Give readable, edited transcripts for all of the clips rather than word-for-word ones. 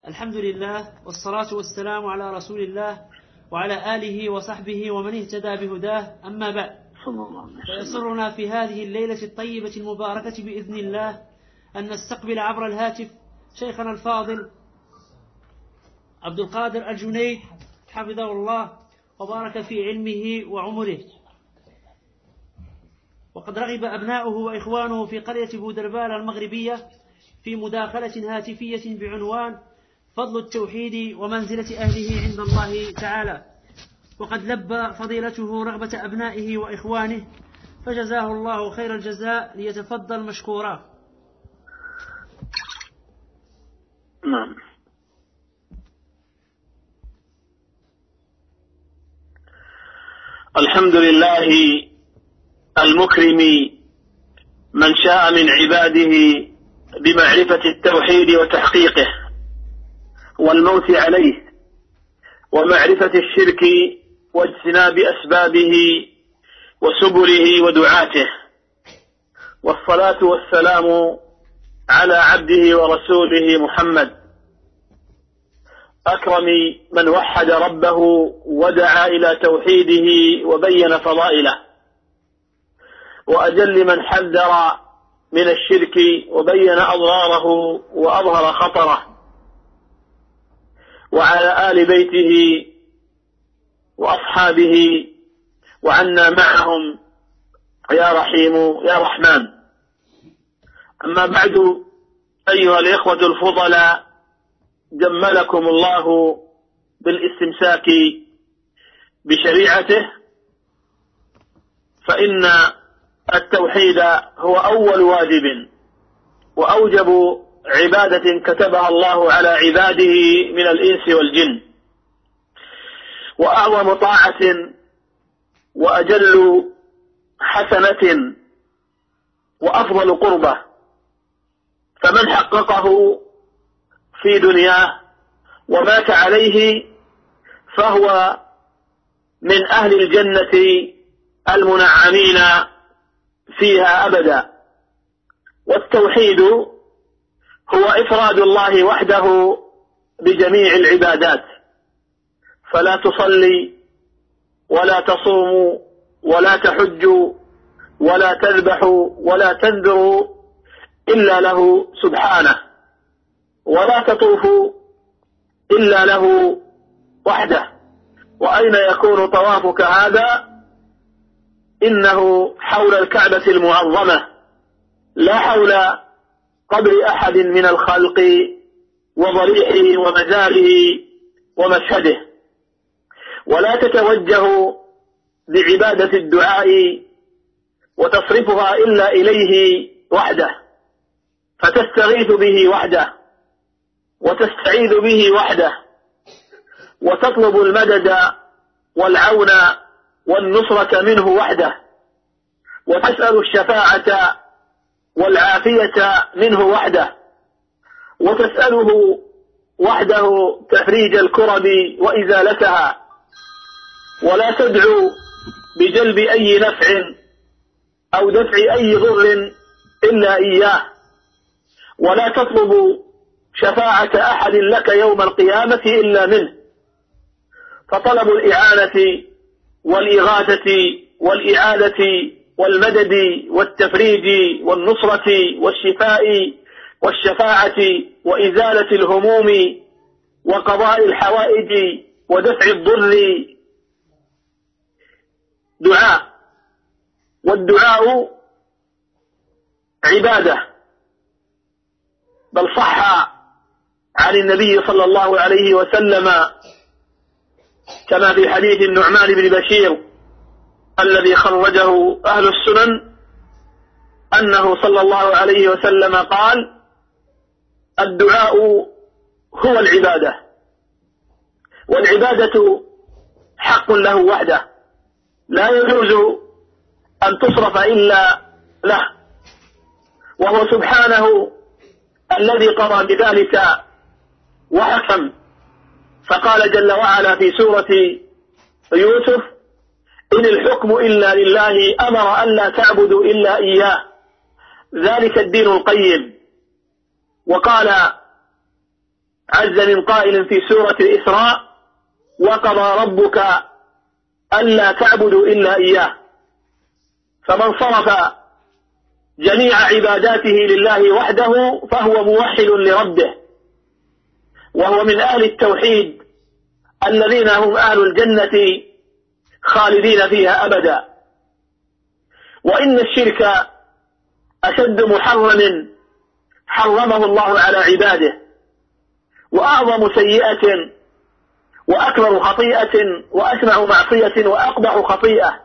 الحمد لله والصلاة والسلام على رسول الله وعلى آله وصحبه ومن اهتدى بهداه، أما بعد، فيسرنا في هذه الليلة الطيبة المباركة بإذن الله أن نستقبل عبر الهاتف شيخنا الفاضل عبد القادر الجنيد حفظه الله وبارك في علمه وعمره. وقد رغب أبناؤه وإخوانه في قرية بودربال المغربية في مداخلة هاتفية بعنوان فضل التوحيد ومنزلة أهله عند الله تعالى، وقد لبى فضيلته رغبة أبنائه وإخوانه، فجزاه الله خير الجزاء، ليتفضل مشكورا. نعم. الحمد لله المكرم من شاء من عباده بمعرفة التوحيد وتحقيقه والموت عليه، ومعرفة الشرك واجتناب أسبابه وسبله ودعاته، والصلاة والسلام على عبده ورسوله محمد، أكرم من وحد ربه ودعا إلى توحيده وبين فضائله، وأجل من حذر من الشرك وبين أضراره وأظهر خطره، وعلى آل بيته وأصحابه وعنا معهم يا رحيم يا رحمن. أما بعد، أيها الإخوة الفضلاء، جملكم الله بالاستمساك بشريعته، فإن التوحيد هو أول واجب وأوجب عبادة كتبها الله على عباده من الإنس والجن، وأعظم طاعة وأجل حسنة وأفضل قربة، فمن حققه في دنياه ومات عليه فهو من أهل الجنة المنعمين فيها أبدا. والتوحيد هو إفراد الله وحده بجميع العبادات، فلا تصلي ولا تصوم ولا تحج ولا تذبح ولا تنذر إلا له سبحانه، ولا تطوف إلا له وحده. وأين يكون طوافك هذا؟ إنه حول الكعبة المعظمة، لا حول قبر أحد من الخلق وضريحه ومزاره ومشهده. ولا تتوجه بعبادة الدعاء وتصرفها إلا إليه وحده، فتستغيث به وحده وتستعيذ به وحده، وتطلب المدد والعون والنصرة منه وحده، وتسأل الشفاعة والعافية منه وحده، وتسأله وحده تفريج الكرب وإزالتها، ولا تدعو بجلب أي نفع أو دفع أي ضر إلا إياه، ولا تطلب شفاعة أحد لك يوم القيامة إلا منه. فطلب الإعانة والإغاثة والإعادة والمدد والتفريج والنصرة والشفاء والشفاعة وإزالة الهموم وقضاء الحوائج ودفع الضر دعاء، والدعاء عبادة، بل صح عن النبي صلى الله عليه وسلم كما في حديث النعمان بن بشير الذي خرجه أهل السنن أنه صلى الله عليه وسلم قال: الدعاء هو العبادة، والعبادة حق له وحده، لا يجوز أن تصرف إلا له، وهو سبحانه الذي قضى بذلك وحكم، فقال جل وعلا في سورة يوسف: إن الحكم إلا لله أمر أن لا تعبدوا إلا إياه ، ذلك الدين القيم. وقال عز من قائل في سورة الإسراء: وقضى ربك ألا تعبدوا إلا إياه. فمن صرف جميع عباداته لله وحده فهو موحد لربه، وهو من أهل التوحيد الذين هم أهل الجنة خالدين فيها أبدا. وإن الشرك أشد محرم حرمه الله على عباده، وأعظم سيئة وأكبر خطيئة وأسمع معصية وأقبح خطيئة،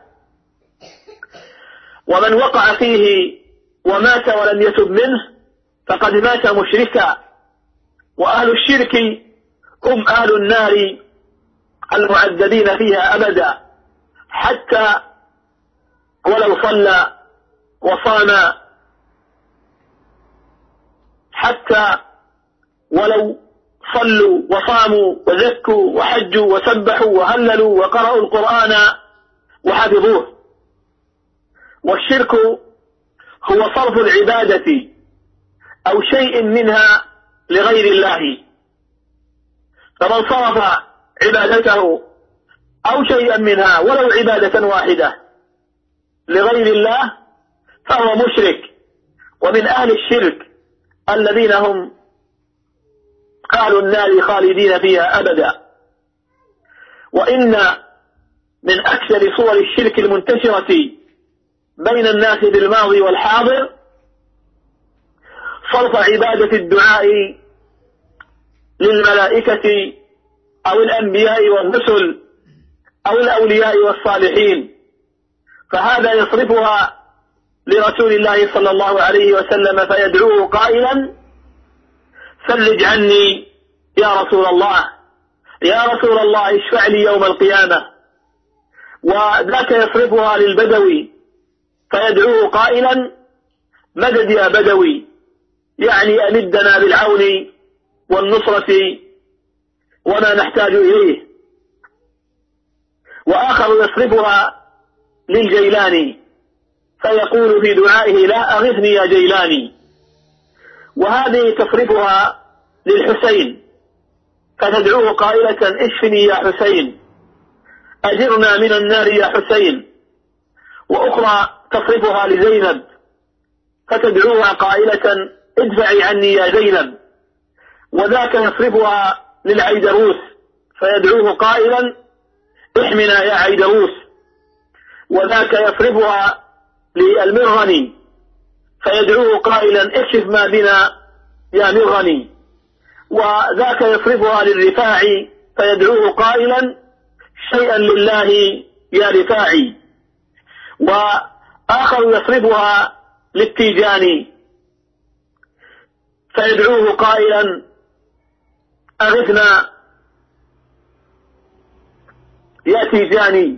ومن وقع فيه ومات ولم يتب منه فقد مات مشركا. وأهل الشرك هم أهل النار المعذبين فيها أبدا، حتى ولو صلى وصام، حتى ولو صلوا وصاموا وزكوا وحجوا وسبحوا وهللوا وقرأوا القرآن وحفظوه. والشرك هو صرف العبادة أو شيء منها لغير الله، فمن صرف عبادته أو شيئا منها ولو عبادة واحدة لغير الله فهو مشرك، ومن أهل الشرك الذين هم أهل النار خالدين فيها أبدا. وإن من أكثر صور الشرك المنتشرة بين الناس بالماضي والحاضر صرف عبادة الدعاء للملائكة أو الأنبياء والرسل أو الأولياء والصالحين، فهذا يصرفها لرسول الله صلى الله عليه وسلم فيدعوه قائلا: فرج عني يا رسول الله، يا رسول الله اشفع لي يوم القيامة. وذاك يصرفها للبدوي فيدعوه قائلا: مدد يا بدوي، يعني أمدنا بالعون والنصرة وما نحتاج إليه. وآخر يصرفها للجيلاني فيقول في دعائه: لا أغثني يا جيلاني. وهذه تصرفها للحسين فتدعوه قائلة: اشفني يا حسين، أجرنا من النار يا حسين. وأخرى تصرفها لزينب فتدعوها قائلة: ادفعي عني يا زينب. وذاك يصرفها للعيدروس فيدعوه قائلا: احمنا يا عيدروس. وذاك يصرفها للمرغني فيدعوه قائلا: اكشف ما بنا يا مرغني. وذاك يصرفها للرفاعي فيدعوه قائلا: شيئا لله يا رفاعي. وآخر يصرفها للتيجاني فيدعوه قائلا: أغثنا يا تيجاني.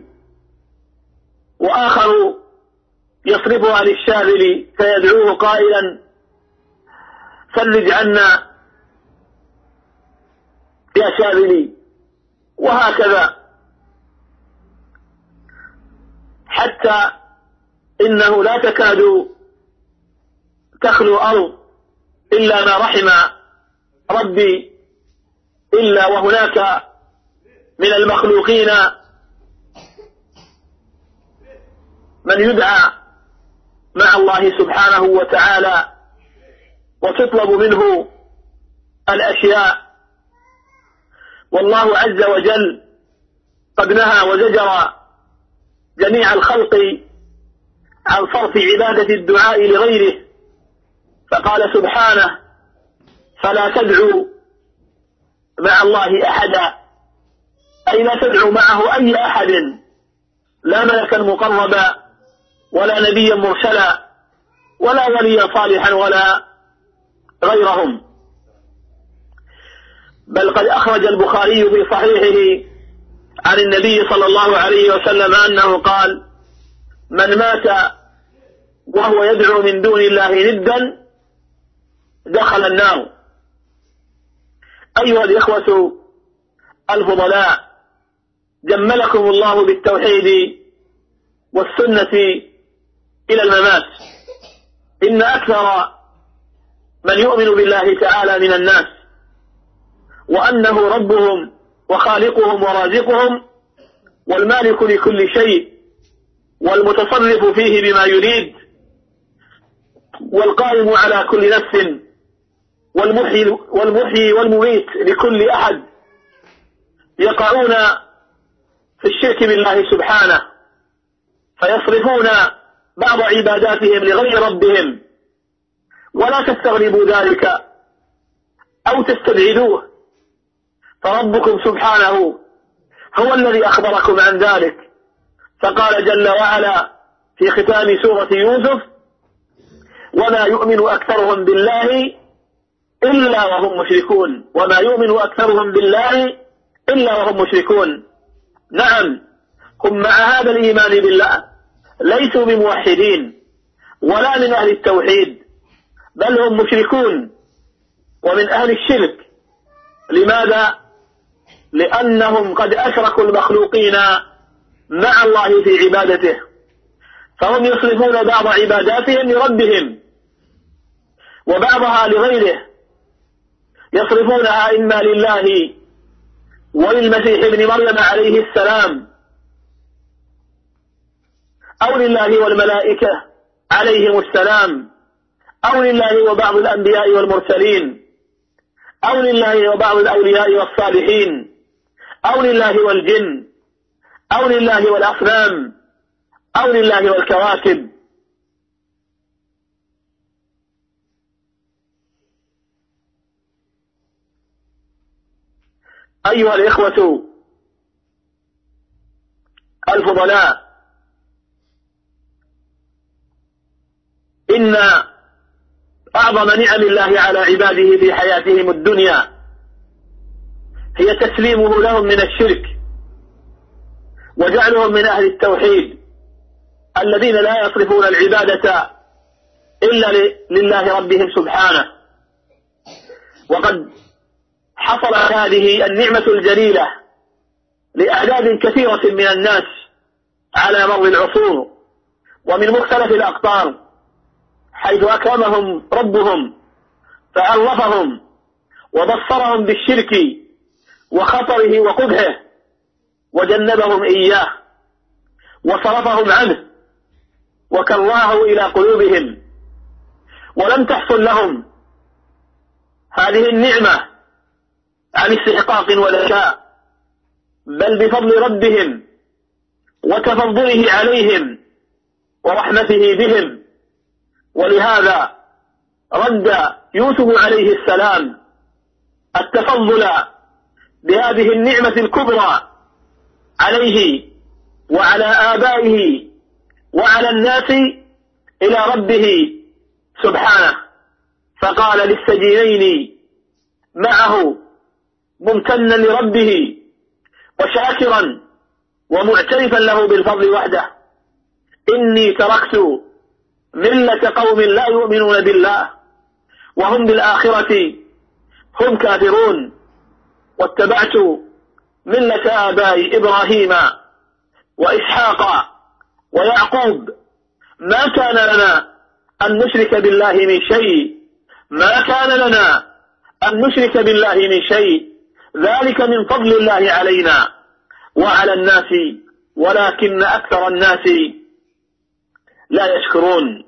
وآخر يصرفها للشاذلي فيدعوه قائلا: فرج عنا يا شاذلي. وهكذا، حتى إنه لا تكاد تخلو أرض إلا ما رحم ربي إلا وهناك من المخلوقين من يدعى مع الله سبحانه وتعالى وتطلب منه الأشياء. والله عز وجل قد نهى وزجر جميع الخلق عن صرف عبادة الدعاء لغيره، فقال سبحانه: فلا تدعوا مع الله أحدا، أي لا تدعوا معه أي أحد، لا ملكا مقربا ولا نبيا مرسلا ولا وليا صالحا ولا غيرهم. بل قد أخرج البخاري في صحيحه عن النبي صلى الله عليه وسلم أنه قال: من مات وهو يدعو من دون الله ندا دخل النار. أيها الإخوة الفضلاء، جملكم الله بالتوحيد والسنة إلى الممات. إن أكثر من يؤمن بالله تعالى من الناس وأنه ربهم وخالقهم ورازقهم والمالك لكل شيء والمتصرف فيه بما يريد والقائم على كل نفس والمحيي والمميت لكل أحد، يقعون في الشرك بالله سبحانه فيصرفون بعض عباداتهم لغير ربهم، ولا تستغربوا ذلك أو تستبعدوه، فربكم سبحانه هو الذي أخبركم عن ذلك، فقال جل وعلا في ختام سورة يوسف: وما يؤمن أكثرهم بالله إلا وهم مشركون. وما يؤمن أكثرهم بالله إلا وهم مشركون. نعم، هم مع هذا الإيمان بالله ليسوا بموحدين ولا من أهل التوحيد، بل هم مشركون ومن أهل الشرك. لماذا؟ لأنهم قد أشركوا المخلوقين مع الله في عبادته، فهم يصرفون بعض عباداتهم لربهم وبعضها لغيره، يصرفونها إما لله وللمسيح ابن مريم عليه السلام، أو لله والملائكة عليهم السلام، أو لله وبعض الأنبياء والمرسلين، أو لله وبعض الأولياء والصالحين، أو لله والجن، أو لله والأصنام، أو لله والكواكب. أيها الإخوة الفضلاء، إن أعظم نعم الله على عباده في حياتهم الدنيا هي تسليمه لهم من الشرك وجعلهم من أهل التوحيد الذين لا يصرفون العبادة إلا لله ربهم سبحانه. وقد حصلت هذه النعمة الجليلة لأعداد كثيرة من الناس على مر العصور ومن مختلف الأقطار، حيث أكرمهم ربهم فعرفهم وبصرهم بالشرك وخطره وقبحه وجنبهم إياه وصرفهم عنه وكرهه إلى قلوبهم، ولم تحصل لهم هذه النعمة عن استحقاق ولا شاء، بل بفضل ربهم وتفضله عليهم ورحمته بهم. ولهذا رد يوسف عليه السلام التفضل بهذه النعمة الكبرى عليه وعلى آبائه وعلى الناس إلى ربه سبحانه، فقال للسجينين معه ممتنا لربه وشاكرا ومعترفا له بالفضل وحده: إني تركت ملة قوم لا يؤمنون بالله وهم بالآخرة هم كافرون، واتبعت ملة آبائي إبراهيم وإسحاق ويعقوب، ما كان لنا أن نشرك بالله من شيء، ما كان لنا أن نشرك بالله من شيء، ذلك من فضل الله علينا وعلى الناس ولكن أكثر الناس لا يشكرون.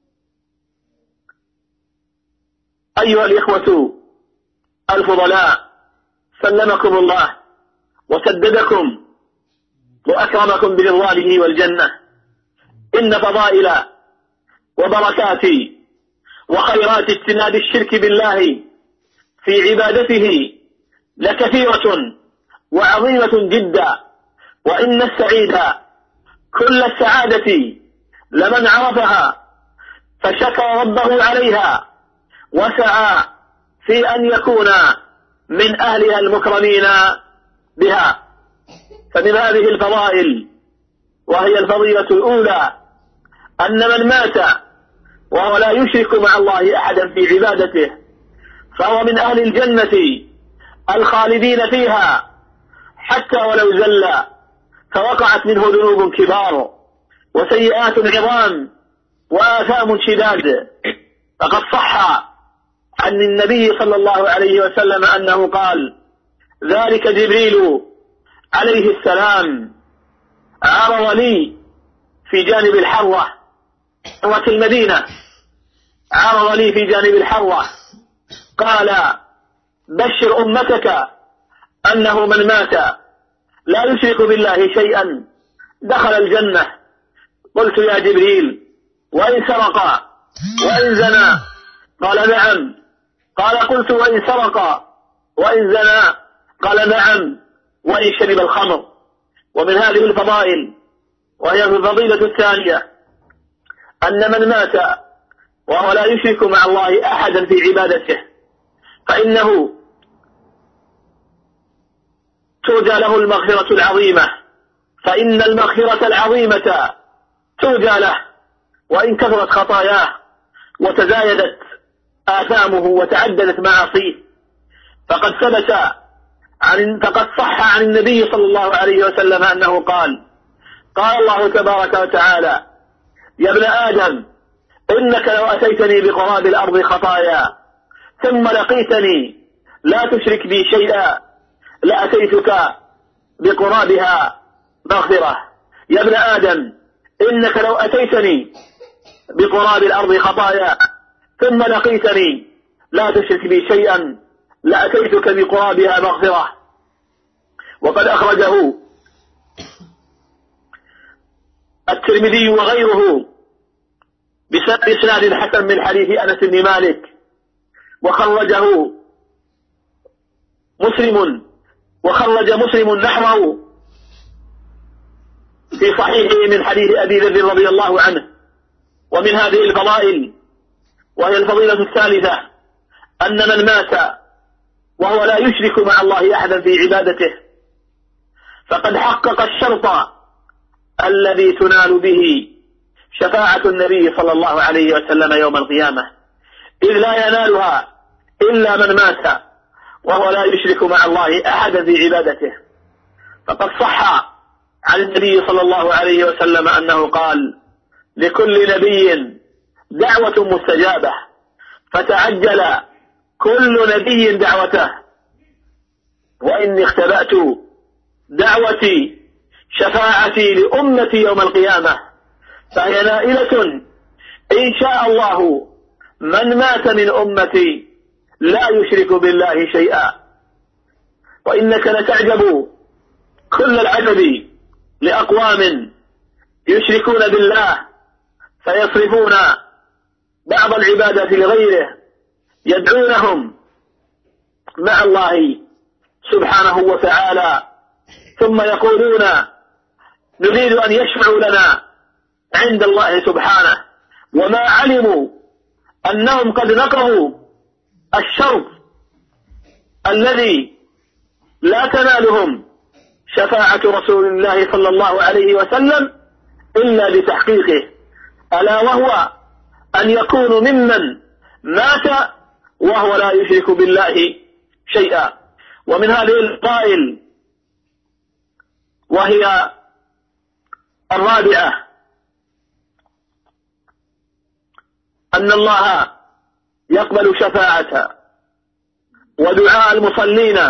أيها الإخوة الفضلاء، سلمكم الله وسددكم وأكرمكم برضوانه والجنة. إن فضائل وبركات وخيرات اجتناب الشرك بالله في عبادته لكثيرة وعظيمة جدا، وإن السعيد كل السعادة لمن عرفها فشكر ربه عليها وسعى في أن يكون من أهلها المكرمين بها. فمن هذه الفضائل وهي الفضيلة الأولى أن من مات وهو لا يشرك مع الله أحدا في عبادته فهو من أهل الجنة الخالدين فيها، حتى ولو زل فوقعت منه ذنوب كبار وسيئات عظام وآثام شداد. فقد صح عن النبي صلى الله عليه وسلم أنه قال: ذلك جبريل عليه السلام عرض لي في جانب الحرة المدينة، عرض لي في جانب الحرة قال بشر أمتك أنه من مات لا يشرك بالله شيئا دخل الجنة. قلت يا جبريل وإن سرق وإن زنى؟ قال نعم. قال قلت وإن سرق وإن زنى؟ قال نعم وإن شرب الخمر. ومن هذه الفضائل وهي الفضيلة الثانية أن من مات وهو لا يشرك مع الله أحدا في عبادته فإنه ترجى له المغفرة العظيمة، فإن المغفرة العظيمة ترجى له وإن كثرت خطاياه وتزايدت آثامه وتعددت معاصيه. فقد صح عن النبي صلى الله عليه وسلم أنه قال الله تبارك وتعالى يا ابن آدم إنك لو أتيتني بقراب الأرض خطايا ثم لقيتني لا تشرك بي شيئا لأتيتك بقرابها مغفرة. يا ابن آدم إنك لو أتيتني بقراب الأرض خطايا ثم لقيتني لا تشرك بي شيئا لأتيتك بقرابها مغفرة. وقد أخرجه الترمذي وغيره بإسناد حسن من حديث أنس بن مالك، وخرج مسلم نحوه في صحيحه من حديث أبي ذر رضي الله عنه. ومن هذه الفضائل وهي الفضيلة الثالثة أن من مات وهو لا يشرك مع الله أحدا في عبادته فقد حقق الشرط الذي تنال به شفاعة النبي صلى الله عليه وسلم يوم القيامة، إذ لا ينالها إلا من مات وهو لا يشرك مع الله أحدا في عبادته. فقد صح عن النبي صلى الله عليه وسلم أنه قال لكل نبي دعوة مستجابة فتعجل كل نبي دعوته، وإني اختبأت دعوتي شفاعتي لأمتي يوم القيامة فهي نائلة إن شاء الله من مات من أمتي لا يشرك بالله شيئا. وإنك لتعجب كل العجب لأقوام يشركون بالله فيصرفون بعض العبادة لغيره يدعونهم مع الله سبحانه وتعالى ثم يقولون نريد أن يشفعوا لنا عند الله سبحانه، وما علموا أنهم قد نقضوا الشرط الذي لا تنالهم شفاعة رسول الله صلى الله عليه وسلم إلا بتحقيقه، ألا وهو أن يكونوا ممن مات وهو لا يشرك بالله شيئا. ومن هذه الفضائل وهي الرابعة أن الله يقبل شفاعة ودعاء المصلين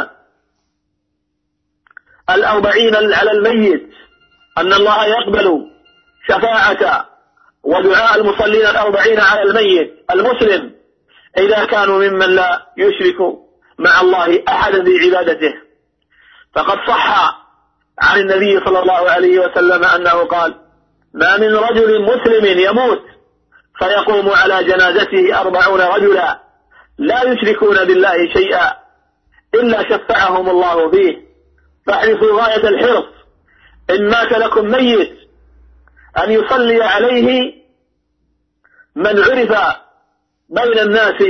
40 على الميت، أن الله يقبل شفاعة ودعاء المصلين 40 على الميت المسلم إذا كانوا ممن لا يشرك مع الله أحدا في عبادته. فقد صح عن النبي صلى الله عليه وسلم أنه قال ما من رجل مسلم يموت فيقوم على جنازته 40 رجلا لا يشركون بالله شيئا إلا شفعهم الله فيه، فاحرصوا غاية الحرص إن مات لكم ميت أن يصلي عليه من عرف بين الناس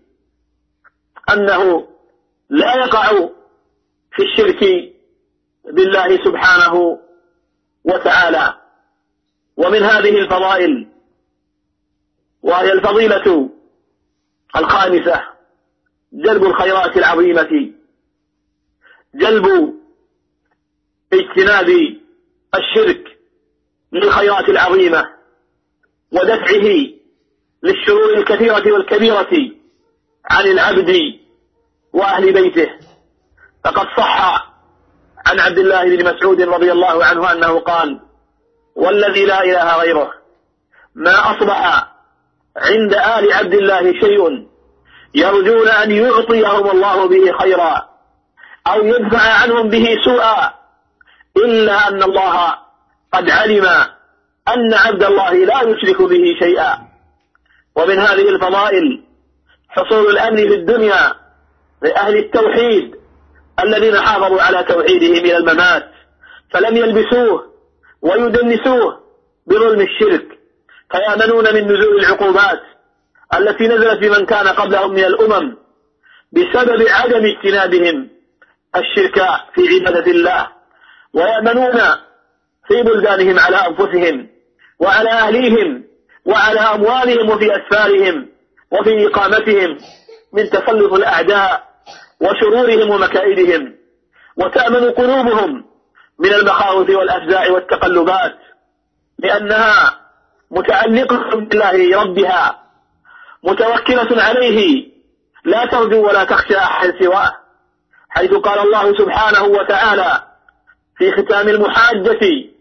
أنه لا يقع في الشرك بالله سبحانه وتعالى. ومن هذه الفضائل وهي الفضيلة الخامسة جلب الخيرات العظيمة، جلب اجتناب الشرك للخيرات العظيمة ودفعه للشرور الكثيرة والكبيرة عن العبد وأهل بيته. فقد صح عن عبد الله بن مسعود رضي الله عنه أنه قال: والذي لا إله غيره ما أصبح عند آل عبد الله شيء يرجون أن يعطيهم الله به خيرا أو يدفع عنهم به سوءا إلا أن الله قد علم أن عبد الله لا يشرك به شيئا. ومن هذه الفضائل حصول الأمن في الدنيا لأهل التوحيد الذين حافظوا على توحيده من الممات فلم يلبسوه ويدنسوه بظلم الشرك، فيأمنون من نزول العقوبات التي نزلت بمن كان قبلهم من الأمم بسبب عدم اجتنابهم الشرك في عبادة الله، ويأمنون في بلدانهم على أنفسهم وعلى أهليهم وعلى أموالهم وفي أسفارهم وفي إقامتهم من تسلط الأعداء وشرورهم ومكائدهم، وتأمن قلوبهم من المخاوف والأفزاع والتقلبات لأنها متعلقة بالله ربها متوكلة عليه لا ترجو ولا تخشى أحد سواه، حيث قال الله سبحانه وتعالى في ختام المحاجة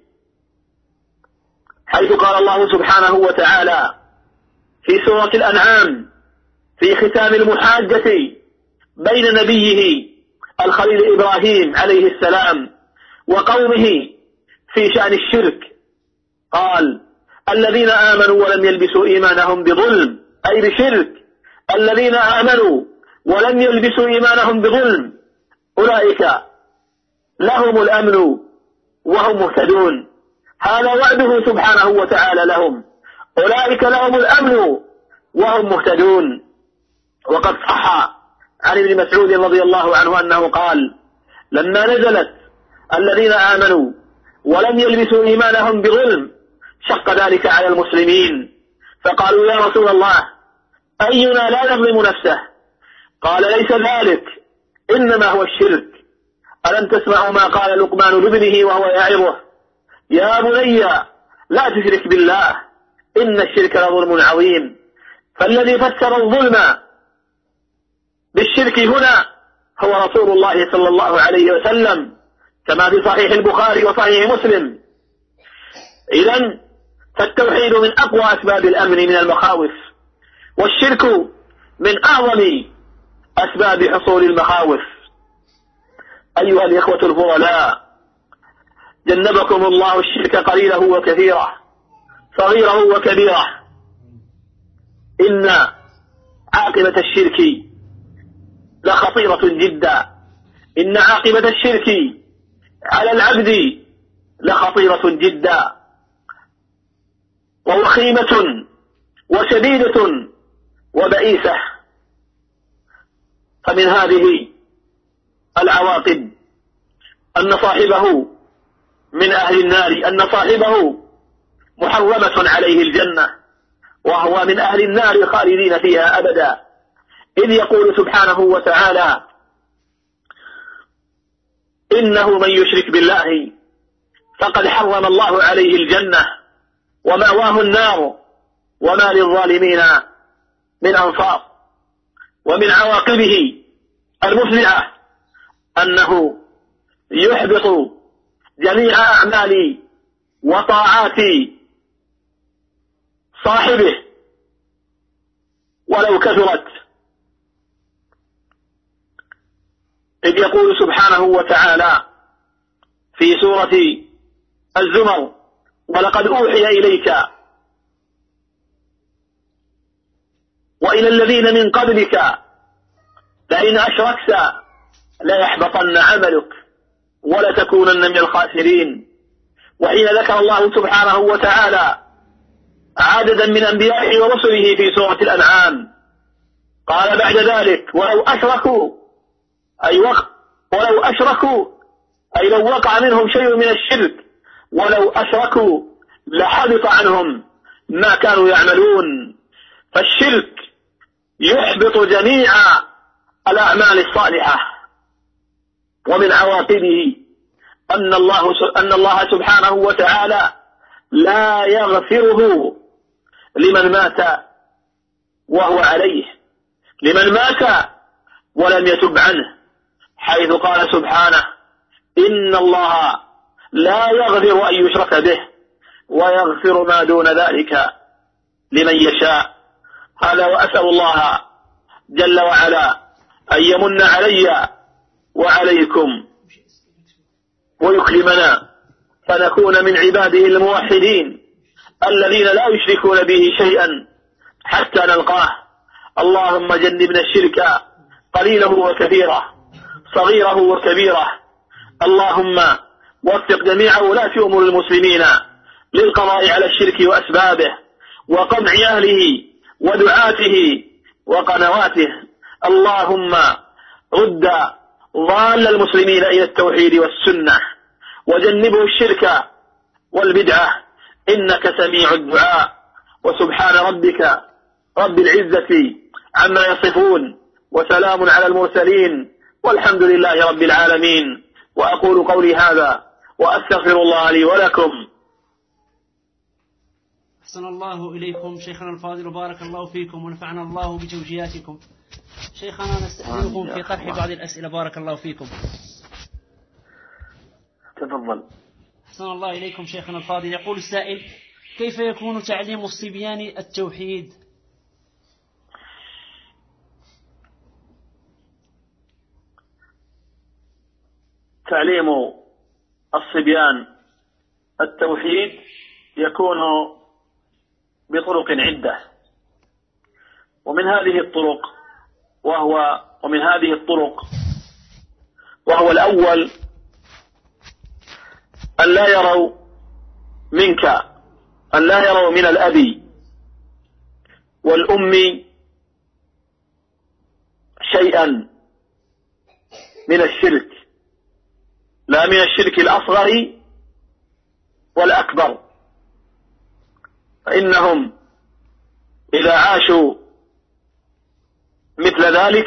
في سورة الأنعام في ختام المحاجة بين نبيه الخليل إبراهيم عليه السلام وقومه في شأن الشرك، قال: الذين آمنوا ولم يلبسوا إيمانهم بظلم، أي بشرك، الذين آمنوا ولم يلبسوا إيمانهم بظلم أولئك لهم الأمن وهم مهتدون. هذا وعده سبحانه وتعالى لهم، أولئك لهم الأمن وهم مهتدون. وقد صح عن ابن مسعود رضي الله عنه أنه قال: لما نزلت الذين آمنوا ولم يلبسوا إيمانهم بظلم شق ذلك على المسلمين، فقالوا: يا رسول الله، أينا لا يظلم نفسه؟ قال: ليس ذلك، إنما هو الشرك. ألم تسمعوا ما قال لقمان لابنه وهو يعظه: يا بني لا تشرك بالله إن الشرك لظلم عظيم. فالذي فسر الظلم بالشرك هنا هو رسول الله صلى الله عليه وسلم كما في صحيح البخاري وصحيح مسلم. إذن فالتوحيد من أقوى أسباب الأمن من المخاوف، والشرك من أعظم أسباب حصول المخاوف. أيها الإخوة الفضلاء، جنبكم الله الشرك قليله وكثيره، صغيره وكبيره. إن عاقبة الشرك لخطيرة جدا، إن عاقبة الشرك على العبد لخطيرة جدا ووخيمة وشديدة وبئيسة. فمن هذه العواقب أن صاحبه من أهل النار، أن صاحبه محرمة عليه الجنة، وهو من أهل النار خالدين فيها أبدا، إذ يقول سبحانه وتعالى: إنه من يشرك بالله فقد حرم الله عليه الجنة ومأواه النار وما للظالمين من أنصار. ومن عواقبه المفزعة أنه يحبط جميع أعمال وطاعات صاحبه ولو كثرت، إذ يقول سبحانه وتعالى في سورة الزمر: ولقد أوحي إليك وإلى الذين من قبلك لئن أشركت ليحبطن عملك ولتكونن من الخاسرين. وحين ذكر الله سبحانه وتعالى عددا من أنبيائه ورسله في سورة الأنعام قال بعد ذلك: ولو أشركوا أي لو وقع منهم شيء من الشرك، ولو أشركوا لحبط عنهم ما كانوا يعملون. فالشرك يحبط جميع الأعمال الصالحة. ومن عواقبه أن الله سبحانه وتعالى لا يغفره لمن مات وهو عليه، لمن مات ولم يتب عنه، حيث قال سبحانه: إن الله لا يغفر أن يشرك به ويغفر ما دون ذلك لمن يشاء. هذا وأسأل الله جل وعلا أن يمن علي وعليكم ويكرمنا فنكون من عباده الموحدين الذين لا يشركون به شيئا حتى نلقاه. اللهم جنبنا الشرك قليله وكثيره صغيره وكبيره. اللهم وفق جميع ولاة أمور المسلمين للقضاء على الشرك وأسبابه وقمع أهله ودعاته وقنواته. اللهم رد ضال المسلمين إلى التوحيد والسنة وجنبه الشرك والبدعة، إنك سميع الدعاء. وسبحان ربك رب العزة عما يصفون وسلام على المرسلين والحمد لله رب العالمين. وأقول قولي هذا وأستغفر الله لي ولكم. أحسن الله إليكم شيخنا الفاضل وبارك الله فيكم ونفعنا الله بتوجيهاتكم. شيخنا نستأذنكم في طرح بعض الأسئلة بارك الله فيكم. تفضل. أحسن الله إليكم شيخنا الفاضل. يقول السائل: كيف يكون تعليم الصبيان التوحيد؟ تعليم الصبيان التوحيد يكون بطرق عدة، ومن هذه الطرق وهو الأول أن لا يروا من الأب والأم شيئا من الشرك، لا من الشرك الأصغر والأكبر، فإنهم إذا عاشوا مثل ذلك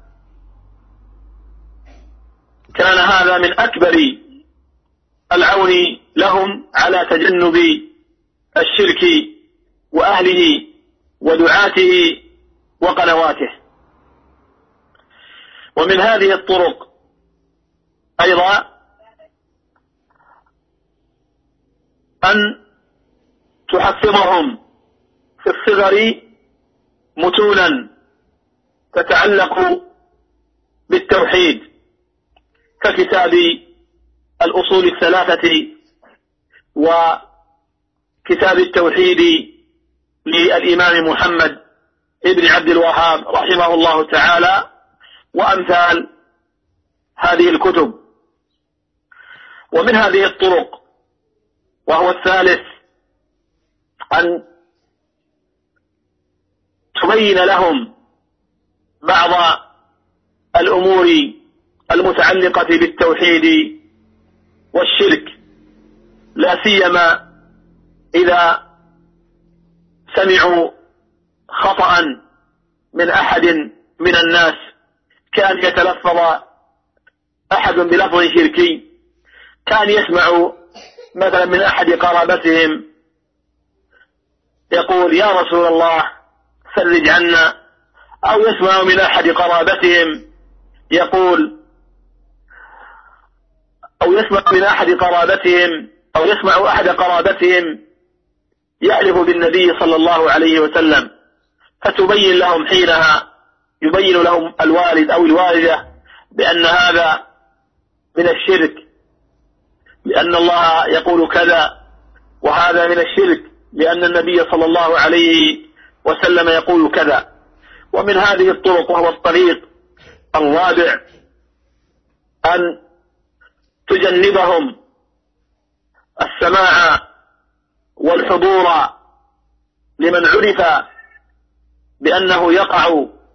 كان هذا من أكبر العون لهم على تجنب الشرك وأهله ودعاته وقنواته. ومن هذه الطرق أيضا أن تحفظهم في الصغر متونا تتعلق بالتوحيد ككتاب الأصول الثلاثة وكتاب التوحيد للإمام محمد ابن عبد الوهاب رحمه الله تعالى وأمثال هذه الكتب. ومن هذه الطرق وهو الثالث أن تبين لهم بعض الأمور المتعلقة بالتوحيد والشرك، لا سيما إذا سمعوا خطأ من أحد من الناس، كان يتلفظ أحد بلفظ شركي، كان يسمع مثلا من أحد قرابتهم يقول: يا رسول الله فرج عنا، أو يسمع من أحد قرابتهم يقول، أو يسمع أحد قرابتهم يحلف بالنبي صلى الله عليه وسلم، فتبين لهم حينها يبين لهم الوالد أو الوالدة بأن هذا من الشرك، لأن الله يقول كذا، وهذا من الشرك لأن النبي صلى الله عليه وسلم يقول كذا. ومن هذه الطرق وهو الطريق الرابع أن تجنبهم السماع والحضور لمن عرف بأنه يقع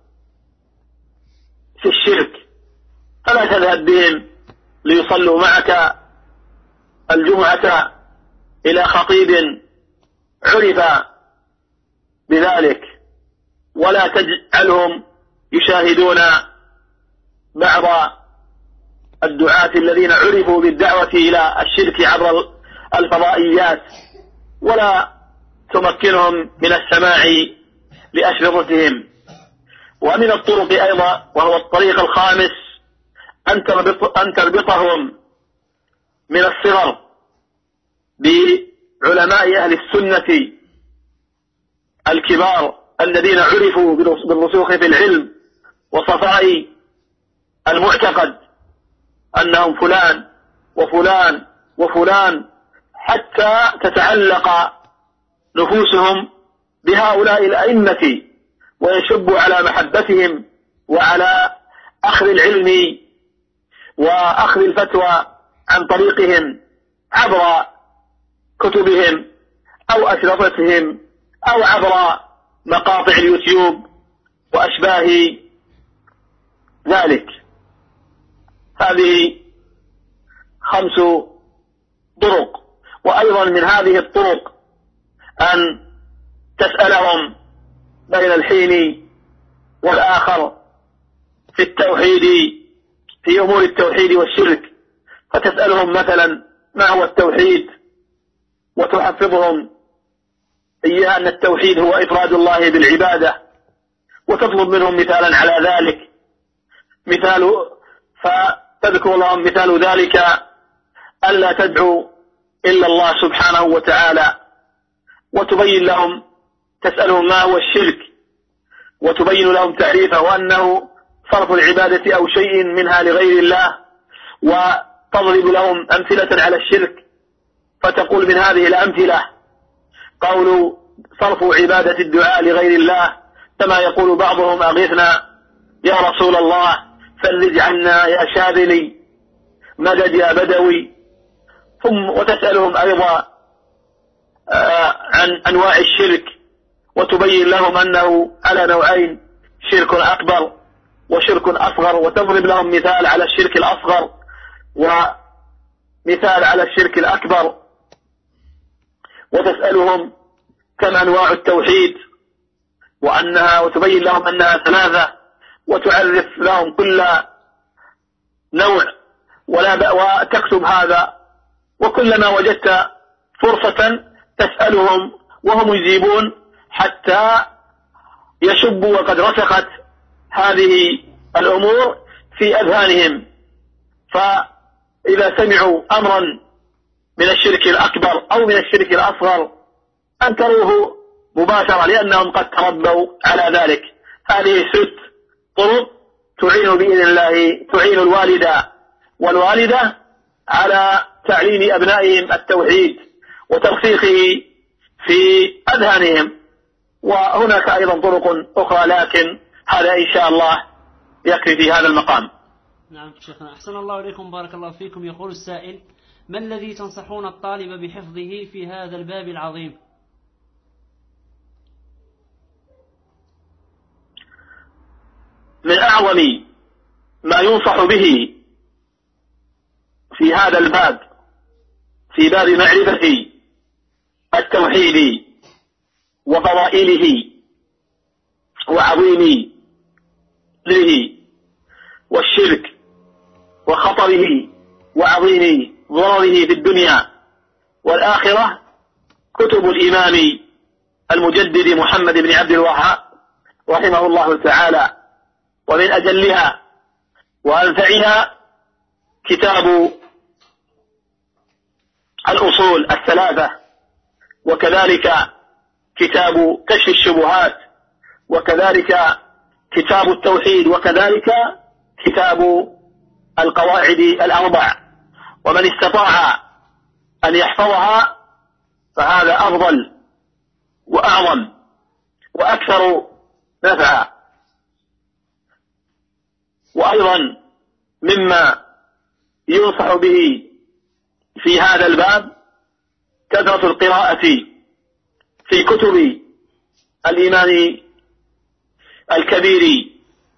في الشرك، فلا تذهب بهم ليصلوا معك الجمعة إلى خطيب عرف بذلك، ولا تجعلهم يشاهدون بعض الدعاة الذين عرفوا بالدعوة إلى الشرك عبر الفضائيات، ولا تمكنهم من السماع لأشرطتهم. ومن الطرق أيضا وهو الطريق الخامس أن تربطهم من الصغر بعلماء أهل السنة الكبار الذين عرفوا بالرسوخ في العلم وصفاء المعتقد، أنهم فلان وفلان وفلان، حتى تتعلق نفوسهم بهؤلاء الأئمة ويشب على محبتهم وعلى أخذ العلم وأخذ الفتوى عن طريقهم عبر كتبهم أو أشرطتهم أو عبر مقاطع اليوتيوب وأشباه ذلك. هذه 5 طرق. وأيضا من هذه الطرق أن تسألهم بين الحين والآخر في التوحيد، في أمور التوحيد والشرك، فتسألهم مثلا ما هو التوحيد، وتحفظهم إياه أن التوحيد هو إفراد الله بالعبادة، وتطلب منهم مثالا على ذلك، فتذكر لهم مثال ذلك ألا تدعوا إلا الله سبحانه وتعالى، وتبين لهم، تسألهم ما هو الشرك وتبين لهم تعريفه، وأنه صرف العبادة أو شيء منها لغير الله، وتضرب لهم أمثلة على الشرك، فتقول من هذه الأمثلة قول صرف عبادة الدعاء لغير الله، كما يقول بعضهم أغثنا يا رسول الله، فلج عنا يا شاذلي، مدد يا بدوي. وتسألهم أيضا عن أنواع الشرك، وتبين لهم أنه على نوعين، شرك أكبر وشرك أصغر، وتضرب لهم مثال على الشرك الأصغر ومثال على الشرك الأكبر، وتسألهم كم أنواع التوحيد وتبين لهم أنها 3، وتعرف لهم كل نوع، وتكتب هذا. وكلما وجدت فرصة تسألهم وهم يجيبون حتى يشبوا، وقد رسخت هذه الأمور في أذهانهم. فإذا سمعوا أمرا من الشرك الأكبر أو من الشرك الأصغر أنكروه مباشرة، لأنهم قد تربوا على ذلك. هذه 6 طرق تعين بإذن الله، تعين الوالد والوالدة على تعليم أبنائهم التوحيد وترسيخه في أذهانهم. وهناك أيضا طرق أخرى، لكن هذا إن شاء الله يكفي في هذا المقام. نعم شيخنا، أحسن الله إليكم، بارك الله فيكم. يقول السائل: ما الذي تنصحون الطالب بحفظه في هذا الباب العظيم؟ من أعظم ما ينصح به في هذا الباب، في باب معرفة التوحيد وفضائله وعظيم له والشرك وخطره وعظيم ضرره في الدنيا والآخرة، كتب الإمام المجدد محمد بن عبد الوهاب رحمه الله تعالى. ومن أجلها وأنفعها كتاب الأصول 3، وكذلك كتاب كشف الشبهات، وكذلك كتاب التوحيد، وكذلك كتاب القواعد 4. ومن استطاع أن يحفظها فهذا أفضل وأعظم وأكثر نفعا. وأيضا مما ينصح به في هذا الباب كثرة القراءة في كتب الإمام الكبير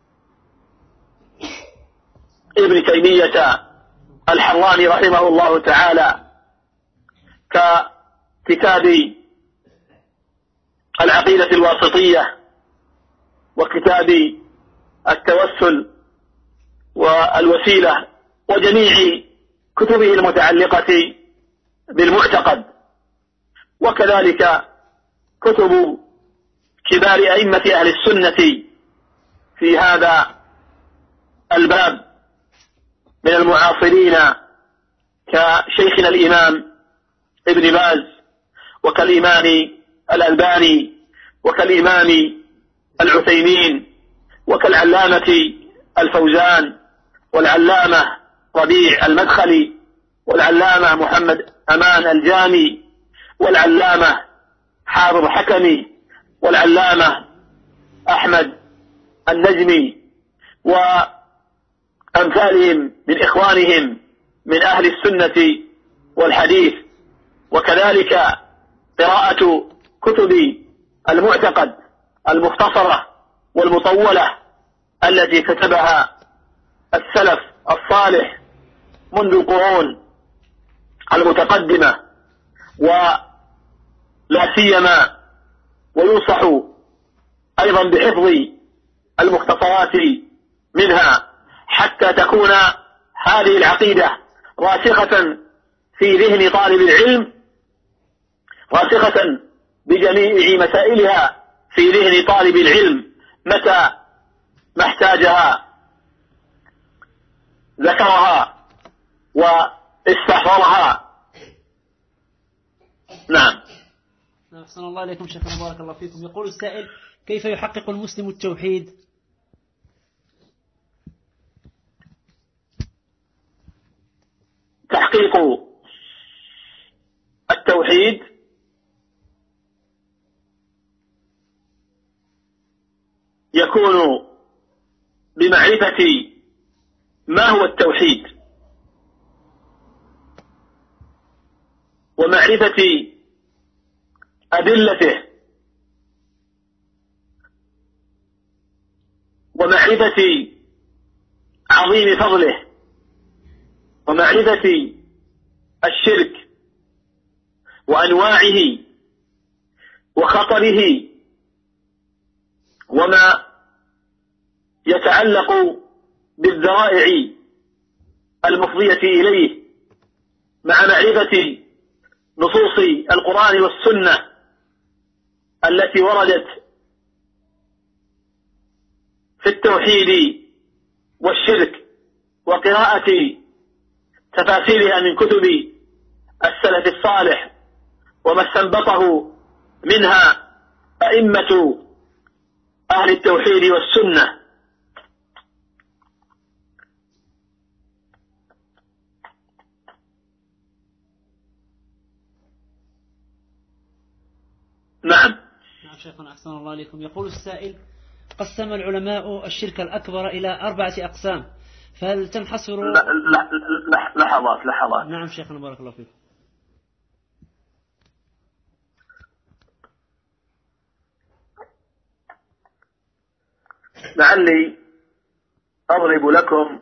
ابن تيمية الحراني رحمه الله تعالى، ككتاب العقيدة الواسطية، وكتاب التوسل والوسيلة، وجميع كتبه المتعلقة بالمعتقد، وكذلك كتب كبار أئمة أهل السنة في هذا الباب، من المعاصرين كشيخنا الإمام ابن باز، وكالإمام الألباني، وكالإمام العثيمين، وكالعلامة الفوزان، والعلامة ربيع المدخلي، والعلامة محمد أمان الجامي، والعلامة حافظ حكمي، والعلامة أحمد النجمي، وأمثالهم من إخوانهم من أهل السنة والحديث. وكذلك قراءة كتب المعتقد المختصرة والمطولة التي كتبها السلف الصالح منذ القرون المتقدمة، ولا سيما وينصح أيضا بحفظ المختصرات منها حتى تكون هذه العقيدة راسخة في ذهن طالب العلم، راسخة بجميع مسائلها في ذهن طالب العلم، متى ما احتاجها ذكرها واستحضرها. نعم. أحسن الله إليكم شيخنا، بارك الله فيكم. يقول السائل: كيف يحقق المسلم التوحيد؟ تحقيق التوحيد يكون بمعرفة ما هو التوحيد، ومعرفة أدلته، ومعرفة عظيم فضله، ومعرفة الشرك وأنواعه وخطره وما يتعلق بالذرائع المفضية إليه، مع معرفة نصوص القرآن والسنة التي وردت في التوحيد والشرك، وقراءة تفاسيرها من كتب السلف الصالح وما استنبطه منها أئمة أهل التوحيد والسنة. نعم. شيخنا أحسن الله عليكم. يقول السائل: قسم العلماء الشرك الأكبر إلى 4 أقسام، فهل تنحصر؟ لحظات. نعم شيخنا، بارك الله فيكم. لعلي أضرب لكم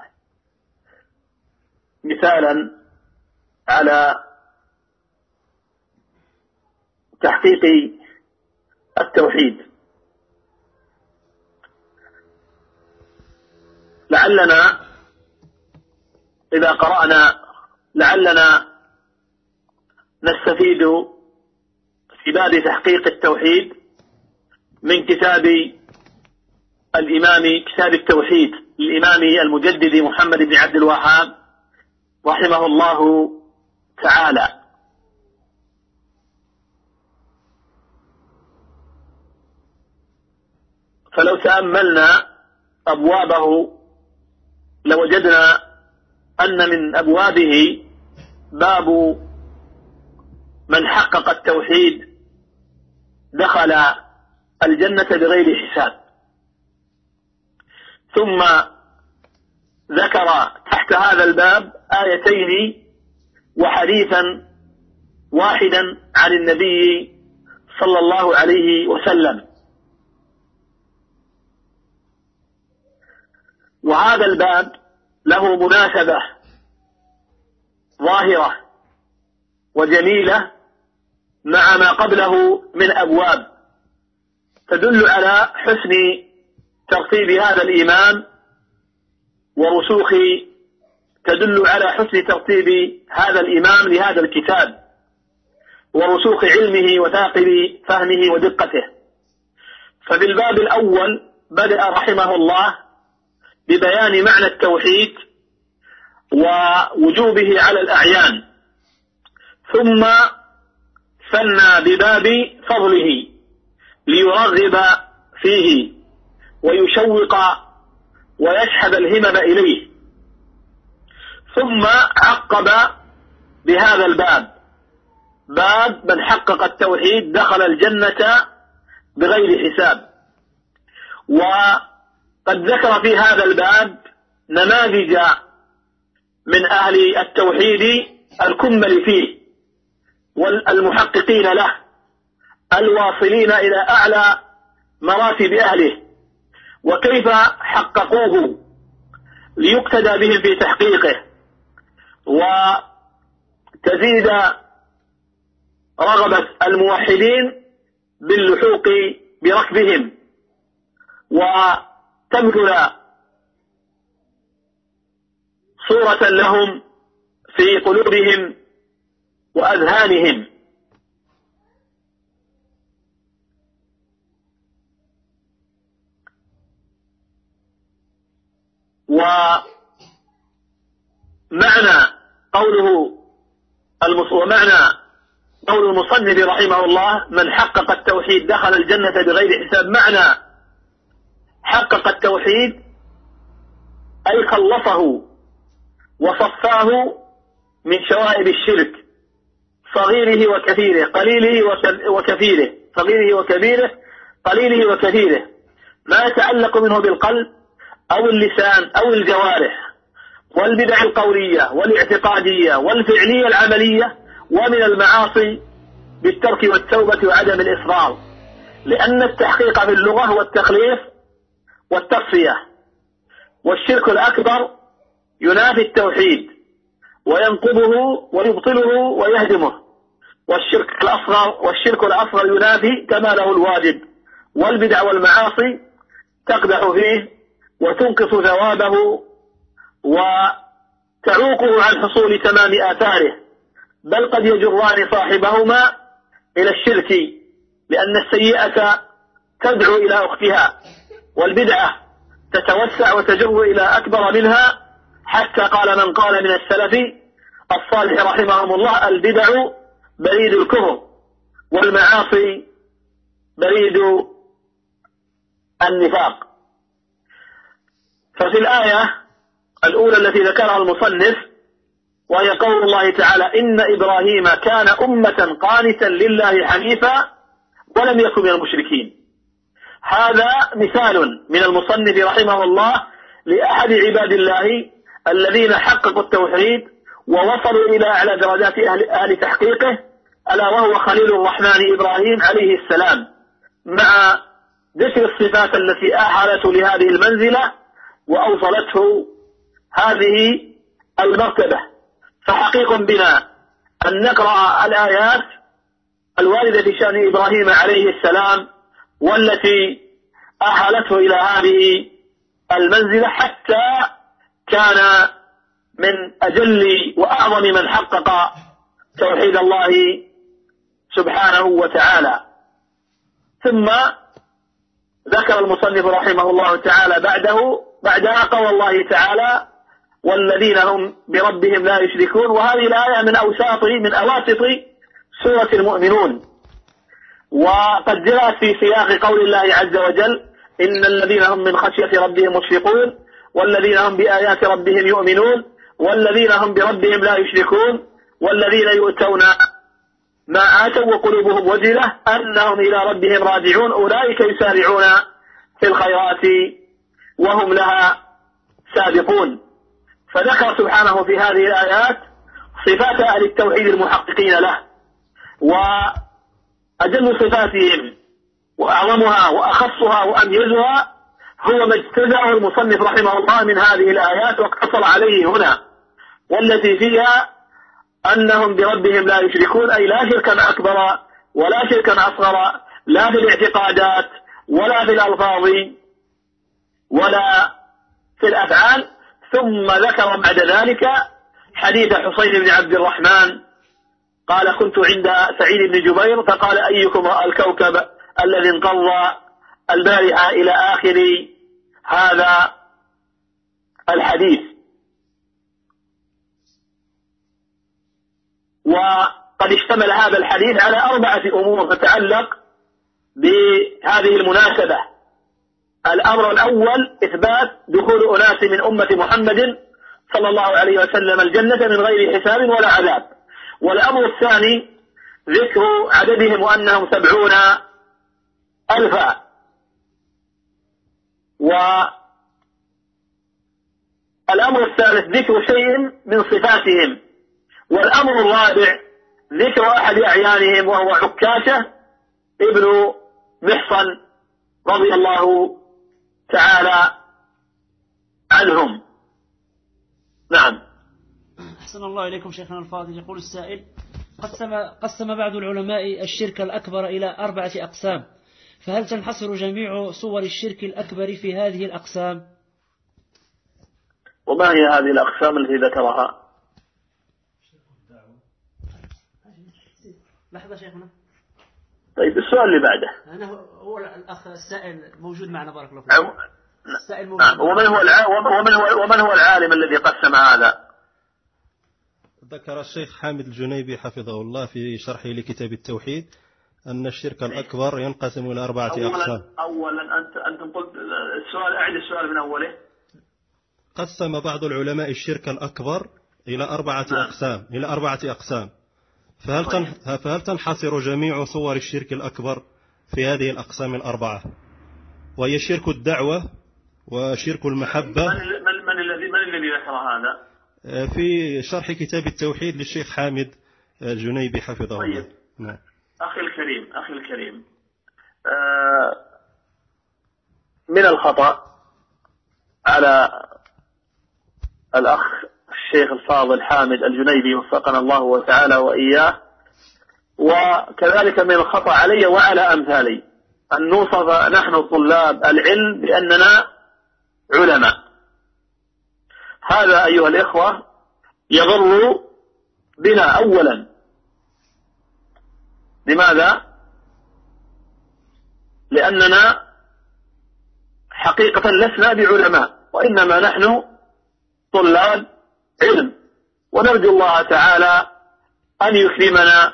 مثالا على تحقيق التوحيد. لعلنا إذا قرأنا نستفيد في باب تحقيق التوحيد من كتاب كتاب التوحيد للإمام المجدد محمد بن عبد الوهاب رحمه الله تعالى. فلو تأملنا أبوابه لوجدنا أن من أبوابه باب من حقق التوحيد دخل الجنة بغير حساب، ثم ذكر تحت هذا الباب آيتين وحديثا واحدا عن النبي صلى الله عليه وسلم. وهذا الباب له مناسبة ظاهرة وجميلة مع ما قبله من أبواب تدل على حسن ترتيب هذا الإمام ورسوخ، تدل على حسن ترتيب هذا الإمام لهذا الكتاب ورسوخ علمه وثاقب فهمه ودقته. فبالباب الأول بدأ رحمه الله ببيان معنى التوحيد ووجوبه على الأعيان، ثم ثنى بباب فضله ليرغب فيه ويشوق ويشحذ الهمم إليه، ثم عقب بهذا الباب: باب من حقق التوحيد دخل الجنة بغير حساب. وقد ذكر في هذا الباب نماذج من أهل التوحيد الكمل فيه والمحققين له الواصلين إلى أعلى مراتب أهله، وكيف حققوه ليقتدى بهم في تحقيقه وتزيد رغبة الموحدين باللحوق بركبهم وتمثل صورة لهم في قلوبهم وأذهانهم. ومعنى قول المصنف رحمه الله: من حقق التوحيد دخل الجنة بغير حساب. معنى حقق التوحيد أي خلصه وصفاه من شوائب الشرك، صغيره وكثيره، قليله وكثيره، صغيره وكبيره، قليله وكثيره، ما يتعلق منه بالقلب أو اللسان أو الجوارح، والبدع القولية والاعتقادية والفعلية العملية، ومن المعاصي بالترك والتوبة وعدم الإصرار، لأن التحقيق في اللغة هو التخليص والتصفية، والشرك الأكبر ينافي التوحيد وينقضه ويبطله ويهدمه، والشرك الأصغر ينافي كماله الواجب، والبدع والمعاصي تقدح فيه وتنقص ثوابه وتعوقه عن حصول تمام آثاره، بل قد يجران صاحبهما إلى الشرك، لأن السيئة تدعو إلى أختها، والبدعة تتوسع وتجر إلى أكبر منها، حتى قال من قال من السلف الصالح رحمهم الله: البدع بريد الكفر، والمعاصي بريد النفاق. ففي الآية الأولى التي ذكرها المصنف، وهي قول الله تعالى: إن إبراهيم كان أمة قانتا لله حنيفا ولم يكن من المشركين، هذا مثال من المصنف رحمه الله لأحد عباد الله الذين حققوا التوحيد ووصلوا إلى أعلى درجات أهل تحقيقه، ألا وهو خليل الرحمن إبراهيم عليه السلام، مع ذكر الصفات التي أحالته لهذه المنزلة وأوصلته هذه المرتبة. فحقيق بنا أن نقرأ الآيات الواردة في شأن إبراهيم عليه السلام والتي أحالته إلى هذه المنزلة، حتى كان من أجل وأعظم من حقق توحيد الله سبحانه وتعالى. ثم ذكر المصنف رحمه الله تعالى بعدها قول الله تعالى: والذين هم بربهم لا يشركون. وهذه الآية من أواسط سورة المؤمنون، وقد جاءت في سياق قول الله عز وجل: إن الذين هم من خشية ربهم مشفقون، والذين هم بآيات ربهم يؤمنون، والذين هم بربهم لا يشركون، والذين يؤتون ما آتوا وقلوبهم وجلة أنهم إلى ربهم راجعون، أولئك يسارعون في الخيرات وهم لها سابقون. فذكر سبحانه في هذه الآيات صفات أهل التوحيد المحققين له، وأجل صفاتهم وأعظمها وأخصها وأميزها هو ما اجتزأه المصنف رحمه الله من هذه الآيات واقتصر عليه هنا، والتي فيها أنهم بربهم لا يشركون، أي لا شركا أكبر ولا شركا أصغر، لا في الاعتقادات ولا في الألفاظ ولا في الأفعال. ثم ذكر بعد ذلك حديث حسين بن عبد الرحمن قال: كنت عند سعيد بن جبير فقال: أيكم الكوكب الذي انقض البارحة إلى آخر هذا الحديث. وقد اشتمل هذا الحديث على 4 أمور تتعلق بهذه المناسبة. الأمر الأول إثبات دخول أناس من أمة محمد صلى الله عليه وسلم الجنة من غير حساب ولا عذاب. والأمر الثاني ذكر عددهم وأنهم 70,000. والأمر الثالث ذكر شيء من صفاتهم. والأمر الرابع ذكر أحد أعيانهم وهو عكاشة ابن محصن رضي الله تعالى عنهم. نعم. أحسن الله إليكم شيخنا الفاضل. يقول السائل: قسم بعض العلماء الشرك الأكبر إلى 4 أقسام، فهل تنحصر جميع صور الشرك الأكبر في هذه الأقسام؟ وما هي هذه الأقسام التي ذكرها؟ لحظة شيخنا. طيب السؤال اللي بعده. أنا هو الأخ السائل موجود معنا بارك الله فيك. السائل موجود. ومن هو العالم الذي قسم هذا؟ ذكر الشيخ حامد الجنيبي حفظه الله في شرحه لكتاب التوحيد أن الشرك الأكبر ينقسم إلى 4 أقسام. أولا أنتم قلت السؤال، أعد السؤال من أوله. قسم بعض العلماء الشرك الأكبر إلى 4 أقسام، إلى 4 أقسام، فهل تنحصر جميع صور الشرك الأكبر في هذه الأقسام 4؟ وهي شرك الدعوة وشرك المحبة. من الذي ذكر هذا؟ في شرح كتاب التوحيد للشيخ حامد الجنيبي حفظه الله. نعم. أخي الكريم من الخطأ على الأخ الشيخ الفاضل حامد الجنيبي وفقنا الله وتعالى وإياه، وكذلك من الخطأ علي وعلى أمثالي أن نوصف نحن طلاب العلم بأننا علماء. هذا أيها الإخوة يضر بنا أولا. لماذا؟ لأننا حقيقة لسنا بعلماء، وإنما نحن طلاب علم، ونرجو الله تعالى أن يكرمنا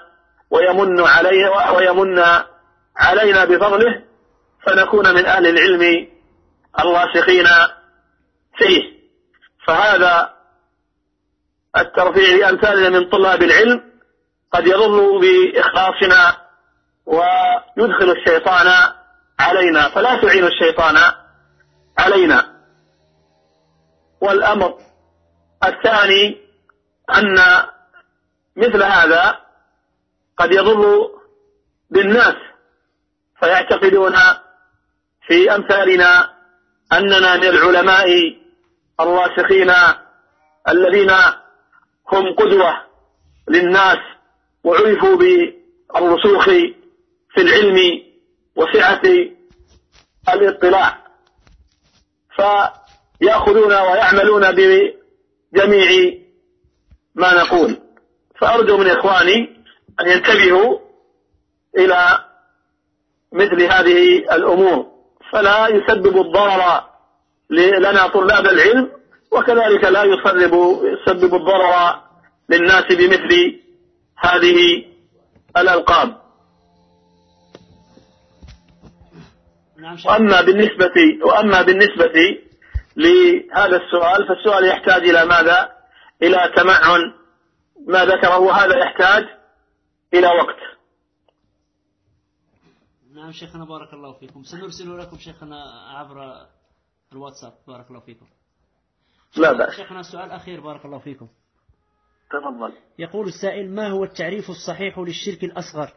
ويمن علينا بفضله فنكون من أهل العلم الراسخين فيه. فهذا الترفيع لأمثالنا من طلاب العلم قد يضر بإخلاصنا ويدخل الشيطان علينا، فلا تعين الشيطان علينا. والأمر الثاني أن مثل هذا قد يضر بالناس، فيعتقدون في أمثالنا أننا من العلماء الراسخين الذين هم قدوة للناس وعرفوا بالرسوخ في العلم وسعة الاطلاع، فيأخذون ويعملون بجميع ما نقول. فأرجو من إخواني أن ينتبهوا إلى مثل هذه الأمور، فلا يسبب الضرر لنا طلاب العلم، وكذلك لا يسبب الضرر للناس بمثل هذه الألقاب. وأما بالنسبة لهذا السؤال، فالسؤال يحتاج إلى ماذا؟ إلى تمعن ما ذكره، هذا يحتاج إلى وقت. نعم شيخنا بارك الله فيكم، سنرسل لكم شيخنا عبر الواتساب بارك الله فيكم. لا بأس. شيخنا سؤال أخير بارك الله فيكم. تفضل. يقول السائل: ما هو التعريف الصحيح للشرك الأصغر؟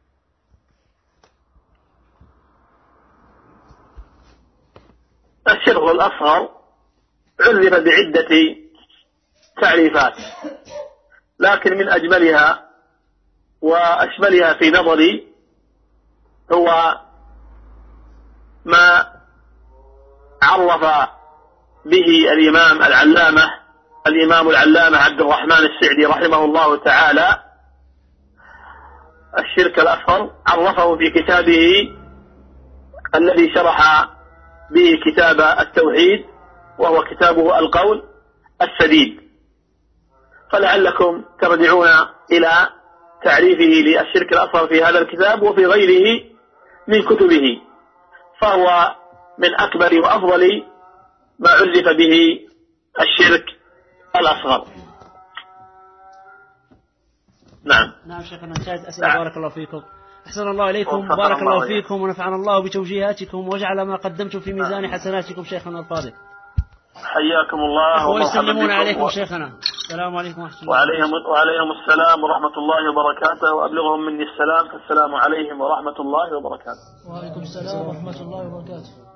الشرك الأصغر عرف بعدة تعريفات، لكن من أجملها وأشملها في نظري هو ما عرف به الإمام العلامة عبد الرحمن السعدي رحمه الله تعالى الشرك الأصغر. عرفه في كتابه الذي شرح به كتاب التوحيد، وهو كتابه القول السديد. فلعلكم ترجعون إلى تعريفه للشرك الأصغر في هذا الكتاب وفي غيره من كتبه، فهو من أكبر وأفضل ما عرف به الشرك الأصغر. نعم شيخنا، نشاهد أسئلة. بارك الله فيكم، أحسن الله إليكم، بارك الله فيكم، ونفعنا الله بتوجيهاتكم وجعل ما قدمتم في ميزان حسناتكم شيخنا الفاضل. حياكم الله ويسلمون عليكم شيخنا. السلام عليكم ورحمة الله. وعليهم السلام ورحمة الله وبركاته، وأبلغهم مني السلام، فالسلام عليهم ورحمة الله وبركاته. وعليكم السلام ورحمة الله وبركاته.